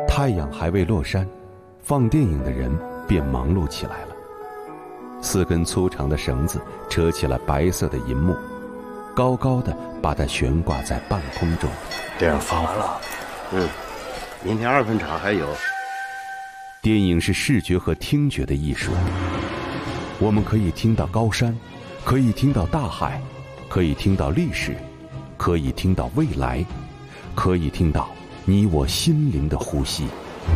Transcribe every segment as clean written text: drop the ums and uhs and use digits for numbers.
太阳还未落山，放电影的人便忙碌起来了。4根粗长的绳子扯起了白色的银幕，高高的把它悬挂在半空中。 电影放完了，明天2分场还有。 电影是视觉和听觉的艺术，我们可以听到高山，可以听到大海，可以听到历史，可以听到未来，可以听到你我心灵的呼吸。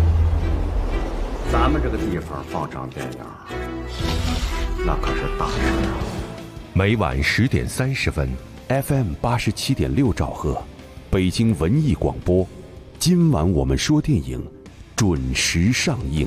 咱们这个地方放场电影，那可是大事啊！ 每晚10点30分 ，FM 87.6兆赫，北京文艺广播。今晚我们说电影，准时上映。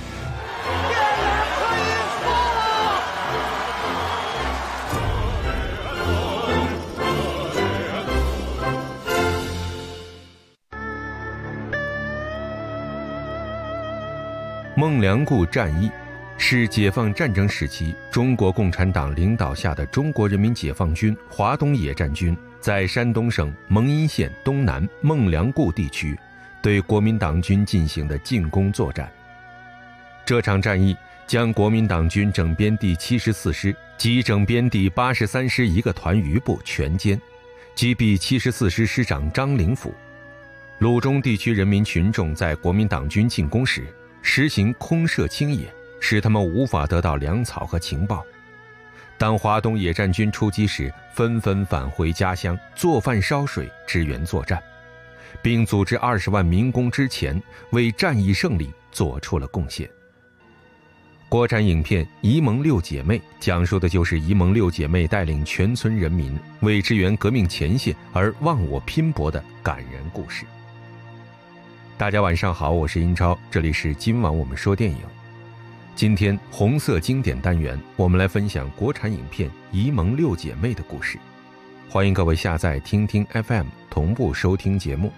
孟良崮战役是解放战争时期中国共产党领导下的中国人民解放军华东野战军在山东省蒙阴县东南孟良崮地区对国民党军进行的进攻作战。这场战役将国民党军整编第74师及整编第83师一个团余部全歼，击毙74师师长张灵甫。鲁中地区人民群众在国民党军进攻时实行空射清野，使他们无法得到粮草和情报。当华东野战军出击时，纷纷返回家乡做饭烧水支援作战，并组织20万民工之前为战役胜利做出了贡献。国产影片《沂蒙六姐妹》讲述的就是沂蒙六姐妹带领全村人民为支援革命前线而忘我拼搏的感人故事。大家晚上好，我是英超，这里是今晚我们说电影。今天红色经典单元，我们来分享国产影片《沂蒙六姐妹》的故事。欢迎各位下载听听 FM 同步收听节目。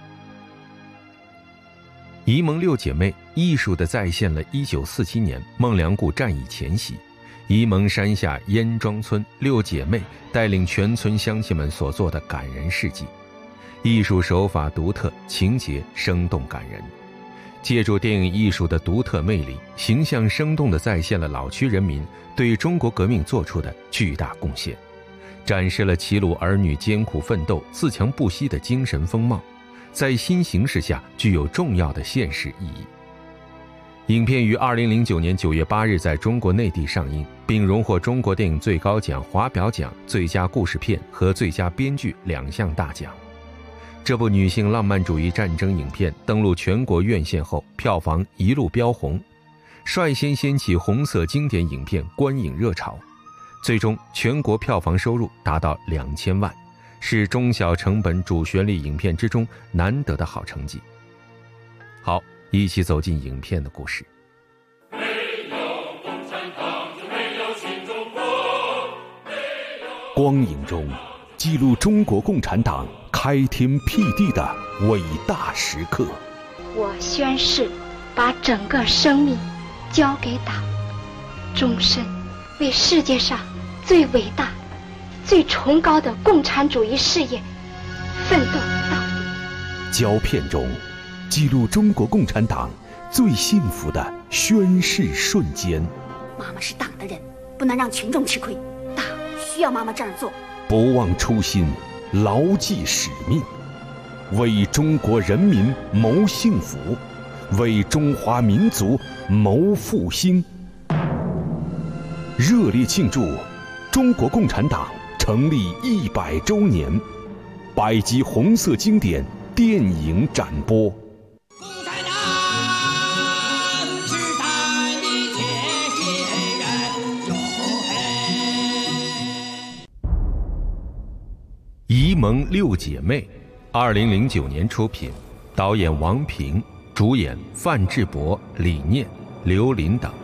沂蒙六姐妹艺术地再现了1947年孟良崮战役前夕，沂蒙山下燕庄村六姐妹带领全村乡亲们所做的感人事迹。艺术手法独特，情节生动感人，借助电影艺术的独特魅力，形象生动地再现了老区人民对中国革命做出的巨大贡献，展示了齐鲁儿女艰苦奋斗、自强不息的精神风貌，在新形势下具有重要的现实意义。影片于2009年9月8日在中国内地上映，并荣获中国电影最高奖华表奖最佳故事片和最佳编剧2项大奖。这部女性浪漫主义战争影片登陆全国院线后，票房一路飙红，率先掀起红色经典影片观影热潮，最终全国票房收入达到2000万，是中小成本主旋律影片之中难得的好成绩。好，一起走进影片的故事。 没有共产党就没有新中国， 光影中记录中国共产党开天辟地的伟大时刻。 我宣誓把整个生命交给党，终身为世界上最伟大最崇高的共产主义事业奋斗到底。 胶片中记录中国共产党最幸福的宣誓瞬间。 妈妈是党的人，不能让群众吃亏，党需要妈妈这样做。 不忘初心，牢记使命，为中国人民谋幸福，为中华民族谋复兴。热烈庆祝中国共产党成立100周年，100集红色经典电影展播。 共产党时代的前些人哟嘿。 沂蒙六姐妹，2009年出品，导演王平，主演范志博、李念、刘琳等。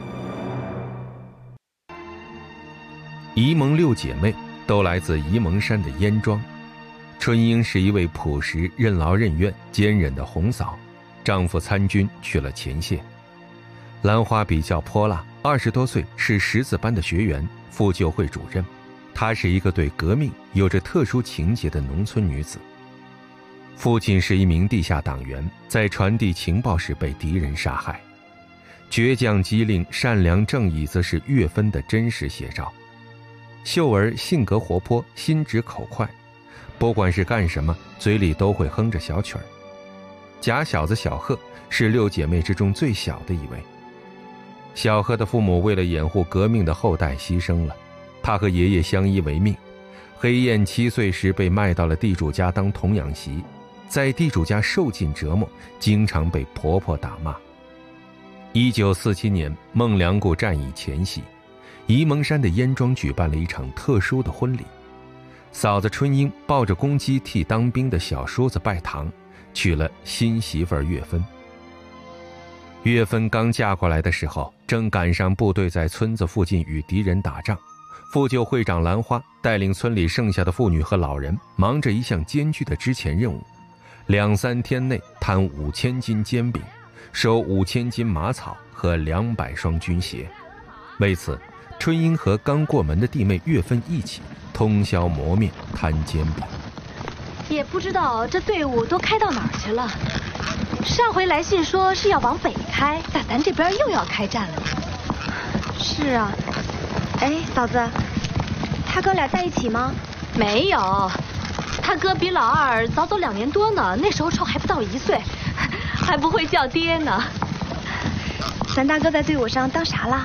沂蒙六姐妹都来自沂蒙山的燕庄。春英是一位朴实、任劳任怨、坚忍的红嫂，丈夫参军去了前线。兰花比较泼辣，20多岁，是识字班的学员，妇救会主任。她是一个对革命有着特殊情结的农村女子。 父亲是一名地下党员，在传递情报时被敌人杀害。倔强机灵、善良正义则是岳芬的真实写照。秀儿性格活泼，心直口快，不管是干什么，嘴里都会哼着小曲儿。假小子小贺是6姐妹之中最小的一位。小贺的父母为了掩护革命的后代牺牲了，他和爷爷相依为命。黑燕7岁时被卖到了地主家当童养媳，在地主家受尽折磨，经常被婆婆打骂。1947年孟良崮战役前夕，沂蒙山的燕庄举办了一场特殊的婚礼。嫂子春英抱着公鸡替当兵的小叔子拜堂，娶了新媳妇岳芬。岳芬刚嫁过来的时候，正赶上部队在村子附近与敌人打仗，妇救会长兰花带领村里剩下的妇女和老人，忙着一项艰巨的支前任务，2-3天内摊5000斤煎饼，收5000斤马草和200双军鞋。为此，春英和刚过门的弟妹岳芬一起通宵磨面摊煎饼。 也不知道这队伍都开到哪儿去了。上回来信说是要往北开，但咱这边又要开战了。 是啊。哎，嫂子，他哥俩在一起吗？ 没有，他哥比老二早走2年多呢，那时候臭还不到1岁，还不会叫爹呢。 咱大哥在队伍上当啥了？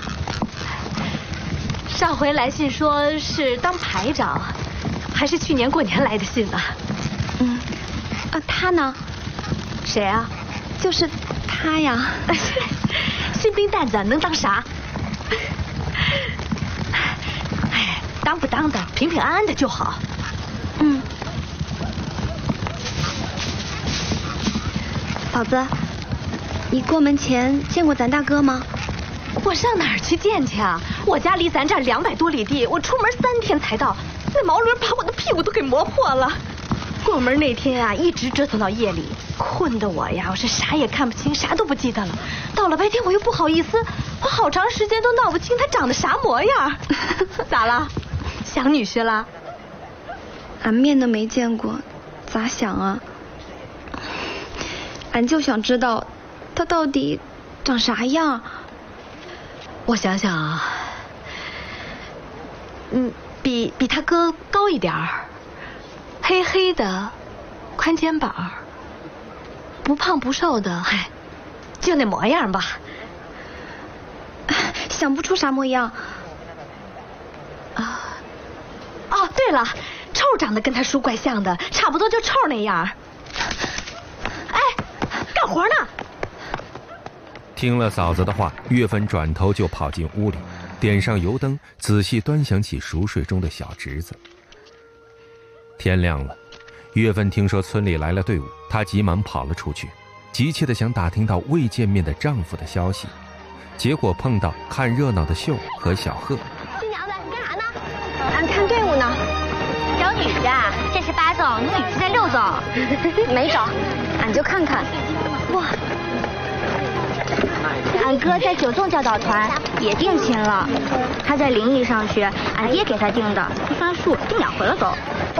上回来信说是当排长，还是去年过年来的信呢。 他呢？ 谁啊？ 就是他呀。 新兵蛋子能当啥？哎，当不当的，平平安安的就好。 嫂子，你过门前见过咱大哥吗？ 我上哪儿去见去啊？我家离咱这儿200多里地，我出门3天才到，那毛驴把我的屁股都给磨破了。过门那天啊，一直折腾到夜里，困得我呀，我是啥也看不清，啥都不记得了。到了白天我又不好意思，我好长时间都闹不清他长得啥模样。咋了？想女婿了？ 俺面都没见过，咋想啊？俺就想知道他到底长啥样。 我想想啊，比他哥高一点儿，黑黑的，宽肩膀，不胖不瘦的，嗨，就那模样吧。 想不出啥模样。 哦，对了，臭长得跟他叔怪像的，差不多就臭那样。哎，干活呢。 听了嫂子的话，岳芬转头就跑进屋里，点上油灯，仔细端详起熟睡中的小侄子。天亮了，岳芬听说村里来了队伍，她急忙跑了出去，急切地想打听到未见面的丈夫的消息，结果碰到看热闹的秀和小贺。 新娘子，你干啥呢？俺看队伍呢。 找女婿啊？这是8总，你女婿在6总。 没找，俺就看看。哇， 俺哥在9纵教导团也定亲了，他在临沂上学，俺爹给他定的，不算数，定2回了都。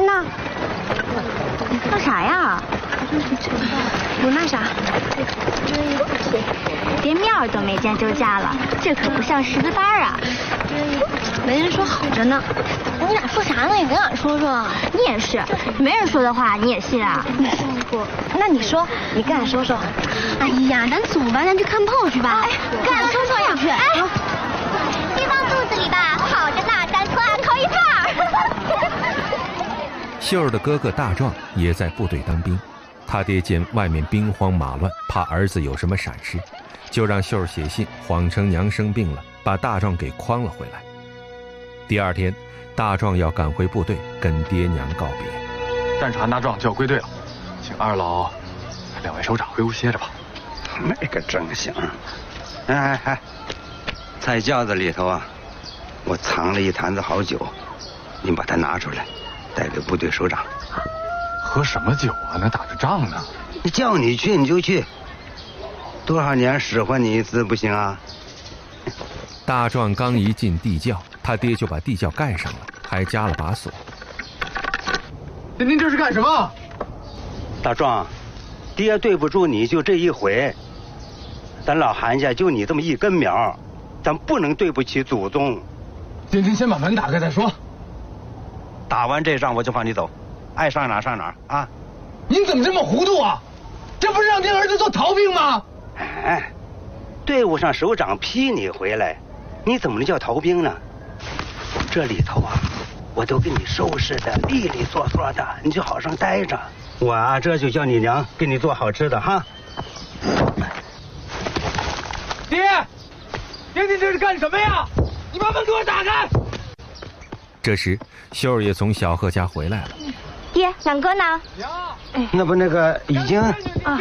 那啥呀？ 不那啥， 连面儿都没见就嫁了，这可不像识字班啊！ 没人说好着呢。 你俩说啥呢？你跟俺说说。你也是，没人说的话你也信啊？ 那你说，你跟俺说说。 哎呀，咱走吧，咱去看炮去吧。跟俺说说呀。去。对方肚子里吧好着呢，咱从俺头一趟。 秀儿的哥哥大壮也在部队当兵，他爹见外面兵荒马乱，怕儿子有什么闪失，就让秀儿写信谎称娘生病了，把大壮给诓了回来。第2天，大壮要赶回部队跟爹娘告别。 战船大壮就要归队了，请二老、2位首长回屋歇着吧。 没个正形。哎，菜窖子里头啊，我藏了一坛子好酒，您把它拿出来，带给部队首长。 喝什么酒啊？那打着仗呢。 叫你去你就去，多少年使唤你一次不行啊？ 大壮刚一进地窖，他爹就把地窖盖上了，还加了把锁。 您这是干什么？ 大壮，爹对不住你就这一回，咱老韩家就你这么一根苗，咱不能对不起祖宗。 今天先把门打开再说。 打完这仗我就放你走，爱上哪上哪啊！ 您怎么这么糊涂啊？这不是让您儿子做逃兵吗？ 哎，队伍上首长批你回来，你怎么能叫逃兵呢？这里头啊，我都给你收拾的利利索索的，你就好生待着。我啊，这就叫你娘给你做好吃的哈。 爹，你这是干什么呀？你把门给我打开！ 这时，秀儿也从小贺家回来了。 爹，两哥呢？ 那不那个已经啊。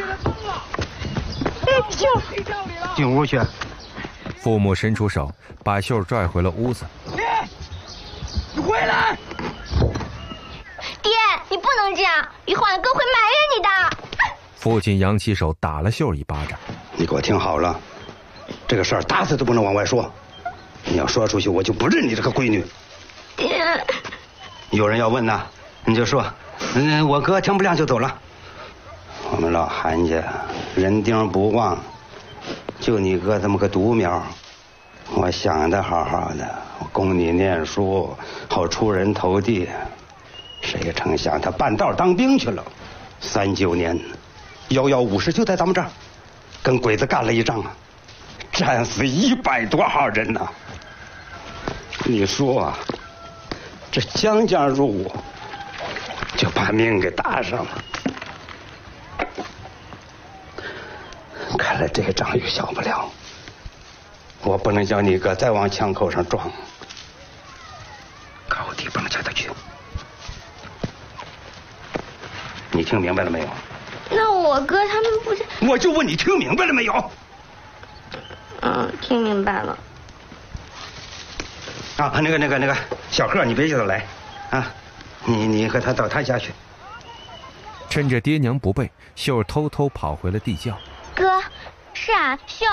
秀儿， 进屋去。 父母伸出手，把秀儿拽回了屋子。 爹，你回来！ 爹，你不能这样，一会儿俺哥会埋怨你的。 父亲扬起手打了秀儿一巴掌。 你给我听好了，这个事儿打死都不能往外说。你要说出去，我就不认你这个闺女。 爹， 有人要问呢，你就说，我哥天不亮就走了。我们老韩家人丁不旺，就你哥这么个独苗，我想的好好的，我供你念书，好出人头地。谁成想他半道当兵去了，39年，1150就在咱们这儿，跟鬼子干了一仗啊，战死100多号人呢。你说啊，这将将入伍，就把命给搭上了。看来这个仗又小不了，我不能叫你哥再往枪口上撞，高低不能叫他去。你听明白了没有？ 那我哥他们不是…… 我就问你听明白了没有？ 听明白了。 啊，那个，小贺，你别叫他来，啊，你和他到他家去。 趁着爹娘不备，秀儿偷偷跑回了地窖。 哥，是啊，秀。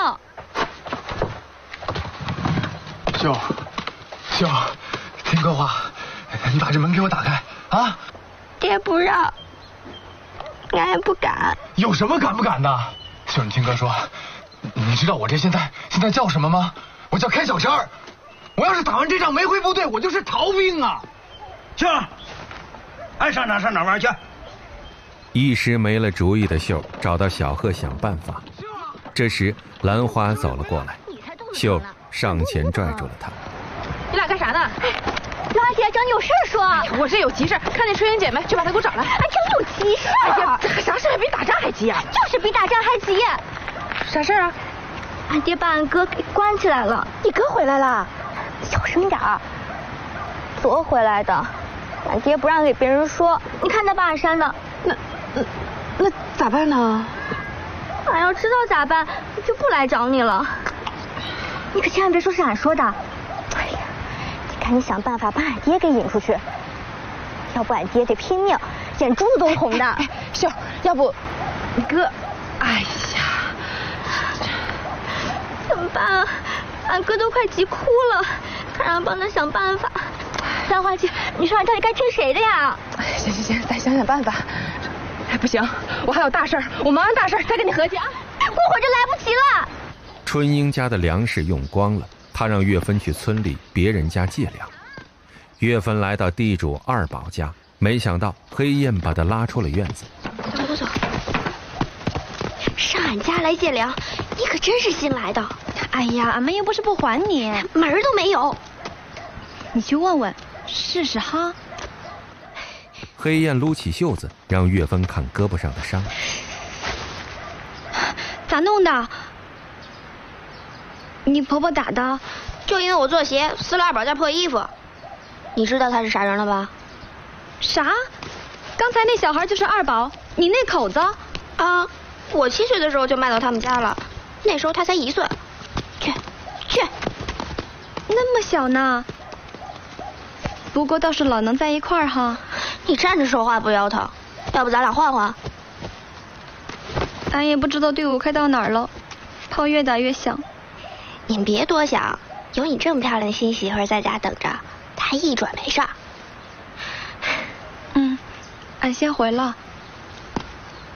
秀，听哥话，你把这门给我打开啊！ 爹不让，俺也不敢。 有什么敢不敢的？秀，你听哥说，你知道我这现在叫什么吗？我叫开小差儿。我要是打完这仗没回部队，我就是逃兵啊！ 秀，爱上哪上哪玩去。 一时没了主意的秀找到小贺想办法。这时兰花走了过来，秀上前拽住了他。 你俩干啥呢？ 兰花姐找你有事说。 我这有急事，看见春英姐妹就把她给我找来。 还真有急事啊！ 啥事还比打仗还急啊？ 就是比打仗还急。 啥事啊？ 俺爹把俺哥给关起来了。 你哥回来了？ 小声点儿。昨回来的，俺爹不让给别人说。你看他把俺扇的。 那咋办呢？ 俺要知道咋办，就不来找你了。你可千万别说是俺说的。哎呀，你赶紧想办法把俺爹给引出去，要不俺爹得拼命，眼珠子都红的。 秀，要不你哥……哎呀， 怎么办啊？俺哥都快急哭了，还让俺帮他想办法。兰花姐，你说俺到底该听谁的呀？ 行，咱想想办法。哎，不行，我还有大事儿，我忙完大事儿再跟你合计啊。 过会儿就来不及了。 春英家的粮食用光了，他让岳芬去村里别人家借粮。岳芬来到地主二宝家，没想到黑雁把他拉出了院子。 走。上俺家来借粮，你可真是新来的。 哎呀，俺们又不是不还你， 门儿都没有。 你去问问试试哈。 黑雁撸起袖子，让岳芬看胳膊上的伤。 咋弄的？你婆婆打的？ 就因为我做鞋撕了二宝件破衣服。你知道他是啥人了吧？ 啥？刚才那小孩就是二宝，你那口子？ 啊，我7岁的时候就卖到他们家了，那时候他才1岁。去。 那么小呢？不过倒是老能在一块儿哈。 你站着说话不腰疼，要不咱俩换换？ 俺也不知道队伍开到哪儿了，炮越打越响。 你别多想，有你这么漂亮的新媳妇在家等着，他一准没事。 俺先回了。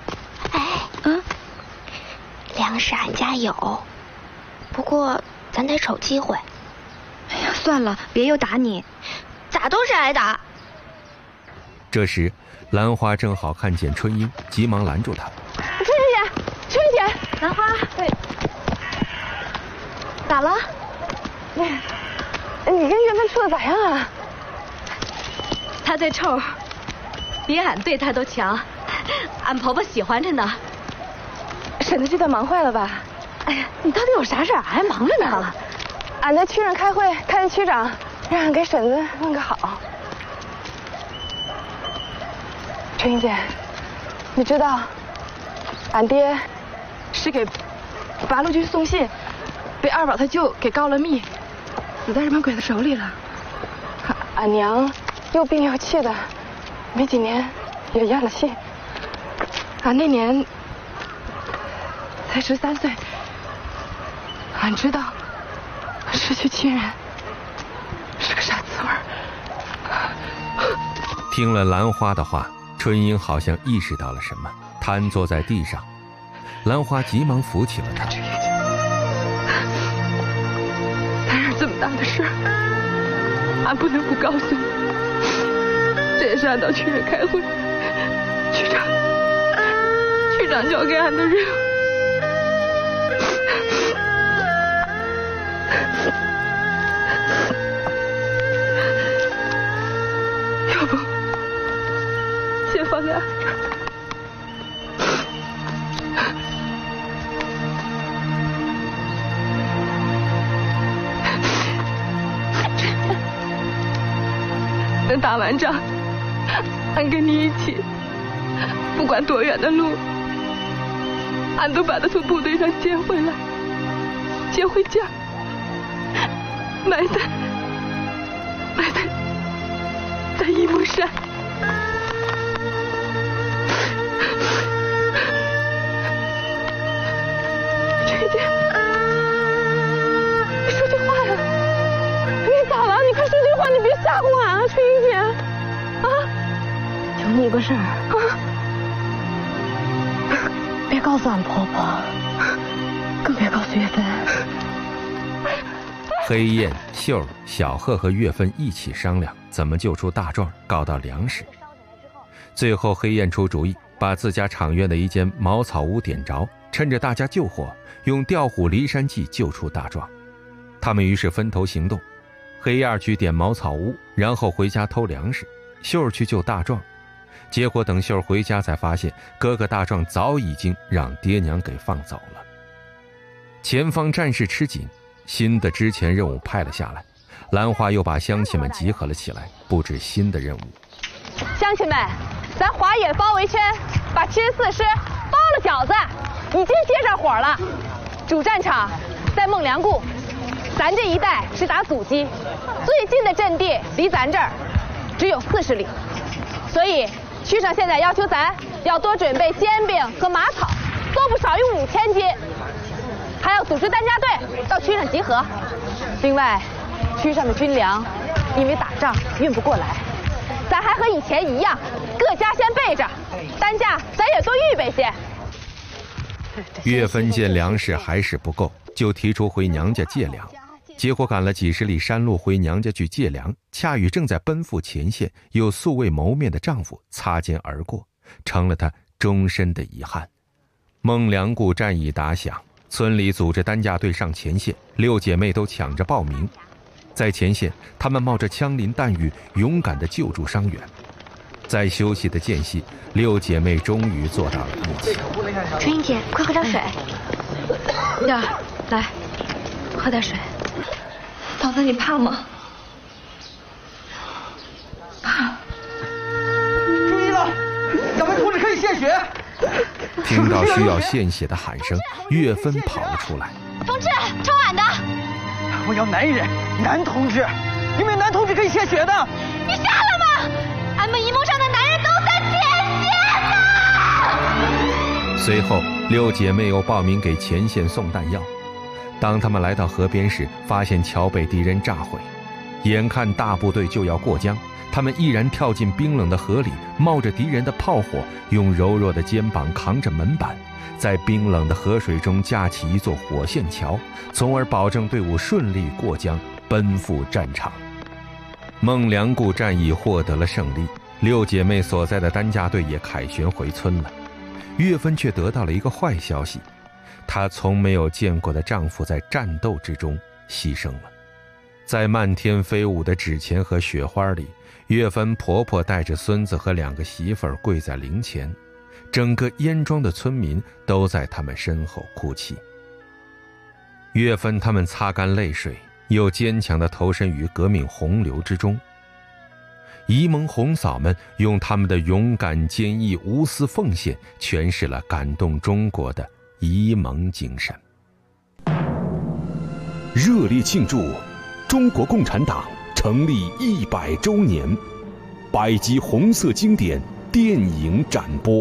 粮食俺家有，不过咱得瞅机会。 哎呀，算了，别又打你。 咋都是挨打？ 这时，兰花正好看见春英，急忙拦住她。 春姐，春姐， 兰花， 对，咋了？你跟月芬处的咋样啊？ 她这臭，比俺对她都强，俺婆婆喜欢着呢。 婶子这段忙坏了吧？哎呀，你到底有啥事儿？俺还忙着呢。俺在区上开会，看见区长，让俺给婶子问个好。春英姐，你知道，俺爹是给八路军送信，被二宝他舅给告了密，死在日本鬼子手里了。俺娘又病又气的，没几年也咽了气。俺那年才13岁，俺知道失去亲人是个啥滋味。 听了兰花的话，春英好像意识到了什么，瘫坐在地上。兰花急忙扶起了她。 摊上这么大的事儿，俺不能不告诉你。这也是俺到区上开会，区长交给俺的任务。要不先放在俺这儿。等打完仗，俺跟你一起，不管多远的路，俺都把他从部队上接回来，接回家，埋在沂蒙山。春姐，你说句话呀！你咋了？你快说句话！你别吓唬俺啊，春英姐！啊， 求你个事儿啊，别告诉俺婆婆，更别告诉月芬。 黑雁、秀儿、小贺和月芬一起商量怎么救出大壮，告到粮食。最后黑雁出主意，把自家场院的一间茅草屋点着，趁着大家救火，用调虎离山计救出大壮。他们于是分头行动，黑雁去点茅草屋，然后回家偷粮食，秀儿去救大壮。结果等秀儿回家才发现，哥哥大壮早已经让爹娘给放走了。前方战事吃紧，新的支前任务派了下来，兰花又把乡亲们集合了起来，布置新的任务。 乡亲们，咱华野包围圈，把74师包了饺子，已经接上火了。主战场在孟良崮，咱这一带是打阻击，最近的阵地离咱这儿只有40里，所以区上现在要求咱要多准备煎饼和马草，都不少于5000斤，还要组织担架队到区上集合。另外，区上的军粮因为打仗运不过来，咱还和以前一样，各家先备着，担架咱也多预备些。 月芬见粮食还是不够，就提出回娘家借粮。结果赶了几十里山路回娘家去借粮，恰与正在奔赴前线又素未谋面的丈夫擦肩而过，成了她终身的遗憾。孟良崮战役打响，村里组织担架队上前线，6姐妹都抢着报名。在前线，她们冒着枪林弹雨，勇敢地救助伤员。在休息的间隙，6姐妹终于坐到了一起。 春英姐，快喝点水。 燕儿，来，喝点水。嫂子，你怕吗？怕。 注意了，咱们处理可以献血。 听到需要献血的喊声，月芬跑了出来。 同志，抽俺的。 我要男人，男同志，有没有男同志可以献血的？ 你瞎了吗？俺们沂蒙上的男人都在献血呢。 随后，6姐妹又报名给前线送弹药。当他们来到河边时，发现桥被敌人炸毁， 眼看大部队就要过江，他们毅然跳进冰冷的河里，冒着敌人的炮火，用柔弱的肩膀扛着门板，在冰冷的河水中架起一座火线桥，从而保证队伍顺利过江，奔赴战场。孟良崮战役获得了胜利，六姐妹所在的担架队也凯旋回村了。月芬却得到了一个坏消息，她从没有见过的丈夫在战斗之中牺牲了。在漫天飞舞的纸钱和雪花里，月芬婆婆带着孙子和2个媳妇儿跪在灵前，整个燕庄的村民都在他们身后哭泣。月芬他们擦干泪水，又坚强地投身于革命洪流之中。沂蒙红嫂们用他们的勇敢、坚毅、无私奉献，诠释了感动中国的沂蒙精神。 热烈庆祝中国共产党成立100周年，100集红色经典电影展播。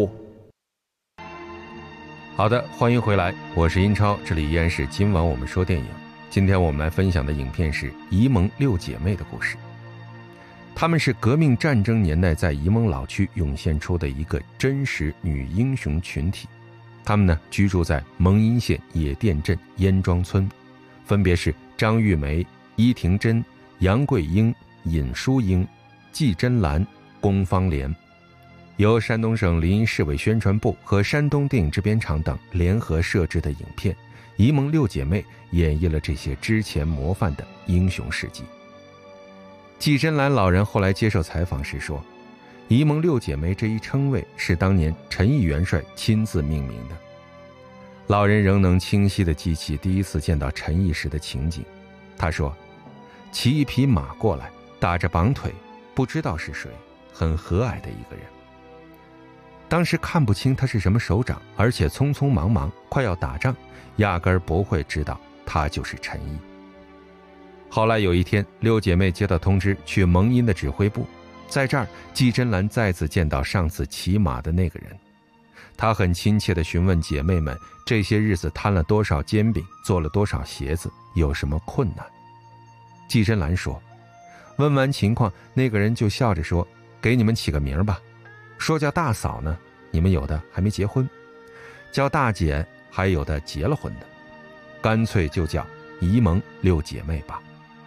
好的，欢迎回来，我是英超，这里依然是今晚我们说电影。今天我们来分享的影片是沂蒙六姐妹的故事。她们是革命战争年代在沂蒙老区涌现出的一个真实女英雄群体。她们呢，居住在蒙阴县野店镇燕庄村，分别是张玉梅、伊廷珍、杨桂英、尹淑英、季珍兰、龚芳莲。由山东省临沂市委宣传部和山东电影制片厂等联合摄制的影片《沂蒙六姐妹》演绎了这些之前模范的英雄事迹。季珍兰老人后来接受采访时说，沂蒙六姐妹这一称谓是当年陈毅元帅亲自命名的。老人仍能清晰地记起第一次见到陈毅时的情景。他说，骑一匹马过来，打着绑腿，不知道是谁，很和蔼的一个人。当时看不清他是什么首长，而且匆匆忙忙快要打仗，压根儿不会知道他就是陈毅。后来有一天，六姐妹接到通知去蒙阴的指挥部，在这儿季珍兰再次见到上次骑马的那个人。她很亲切地询问姐妹们这些日子摊了多少煎饼，做了多少鞋子，有什么困难。季珍兰说，问完情况，那个人就笑着说，给你们起个名吧，说叫大嫂呢，你们有的还没结婚；叫大姐，还有的结了婚的，干脆就叫沂蒙六姐妹吧。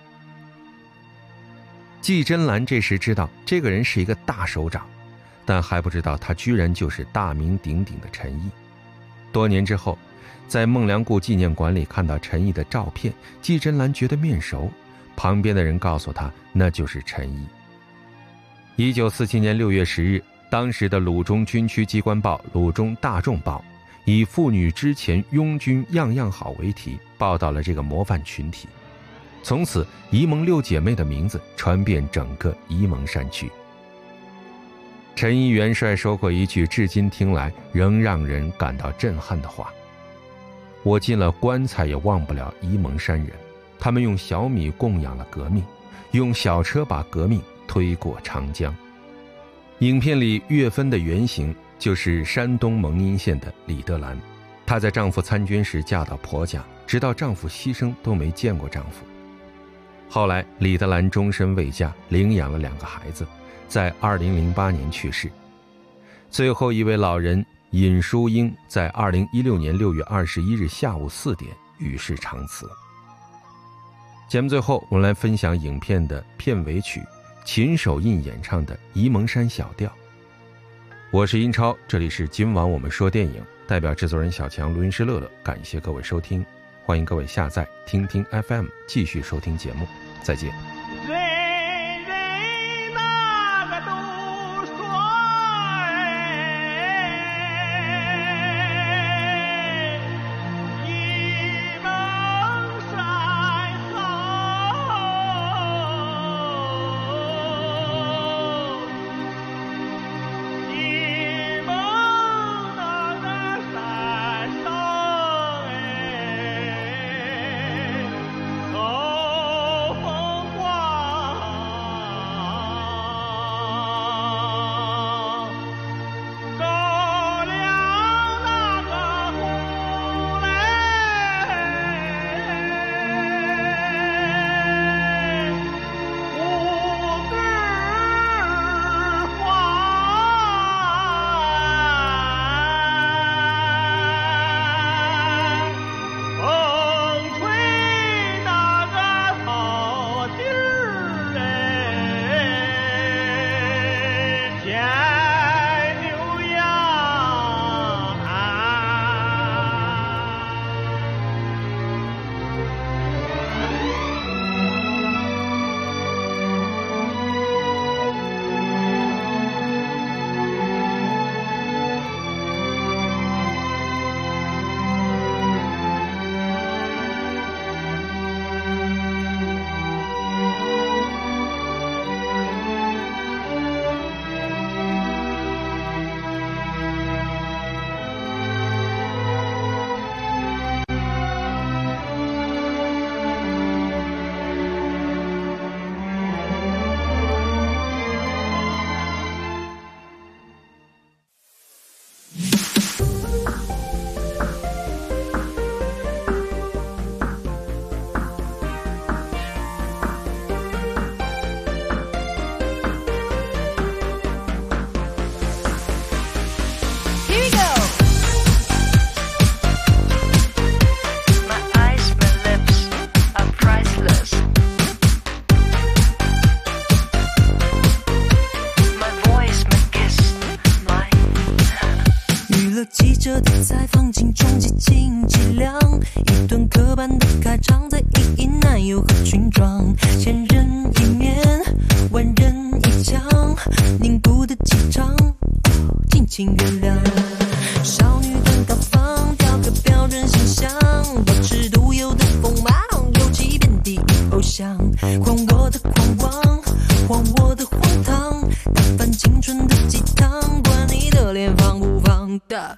季珍兰这时知道这个人是一个大首长，但还不知道他居然就是大名鼎鼎的陈毅。多年之后，在孟良崮纪念馆里看到陈毅的照片，季珍兰觉得面熟，旁边的人告诉他那就是陈毅。1947年6月10日，当时的鲁中军区机关报《鲁中大众报》以妇女之前拥军样样好为题，报道了这个模范群体。从此，沂蒙六姐妹的名字传遍整个沂蒙山区。陈毅元帅说过一句至今听来仍让人感到震撼的话，我进了棺材也忘不了沂蒙山人，他们用小米供养了革命，用小车把革命推过长江。影片里月芬的原型就是山东蒙阴县的李德兰，她在丈夫参军时嫁到婆家，直到丈夫牺牲都没见过丈夫。后来李德兰终身未嫁，领养了2个孩子，在2008年去世。最后一位老人尹淑英在2016年6月21日下午4点与世长辞。节目最后，我们来分享影片的片尾曲，秦守印演唱的《沂蒙山小调》。我是英超，这里是今晚我们说电影，代表制作人小强，录音师乐乐，感谢各位收听，欢迎各位下载听听 FM 继续收听节目，再见。 风情凄凉，一段刻板的开场，在意义男友和裙装，千人一面，万人一腔，凝固的气场，尽情原谅。少女的高仿，雕刻标准形象，保持独有的锋芒，勇气遍地偶像，还我的狂妄，还我的荒唐，打翻青春的鸡汤，管你的脸放不放的。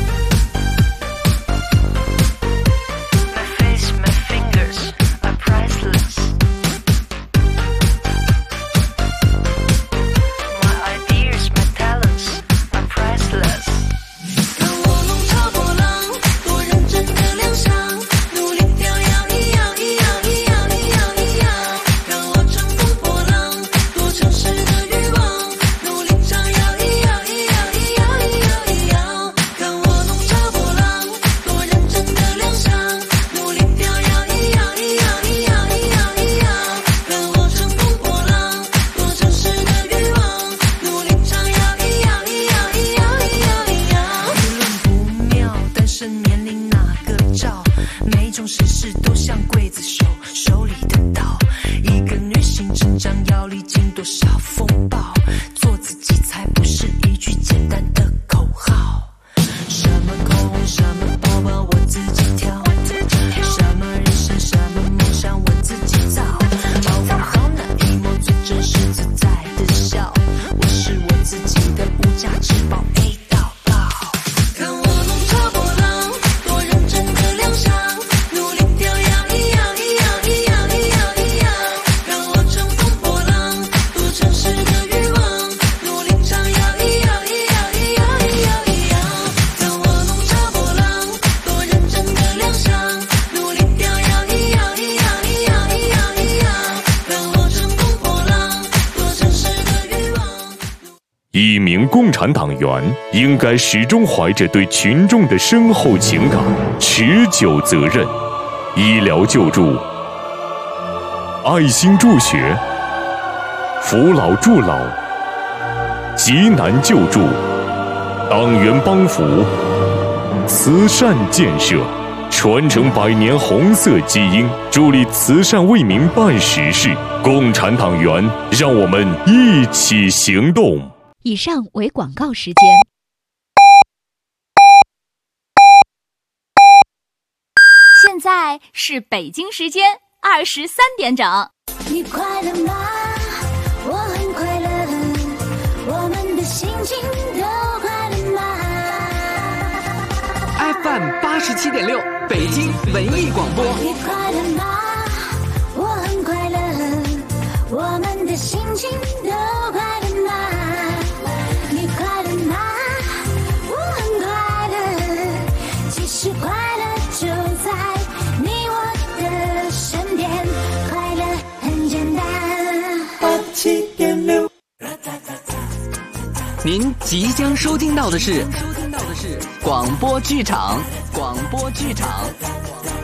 一名共产党员应该始终怀着对群众的深厚情感、持久责任。医疗救助、爱心助学、扶老助老、急难救助、党员帮扶、慈善建设，传承100年红色基因，助力慈善为民办实事。共产党员，让我们一起行动。 以上为广告时间。 现在是北京时间23点整。 你快乐吗？我很快乐，我们的心情都快乐吗 ？FM 87.6，北京文艺广播。 你快乐吗？我很快乐，我们的心情都快乐吗？你快乐吗？我很快乐，其实快乐就在你我的身边，快乐很简单。87.6， 您即将收听到的是广播剧场。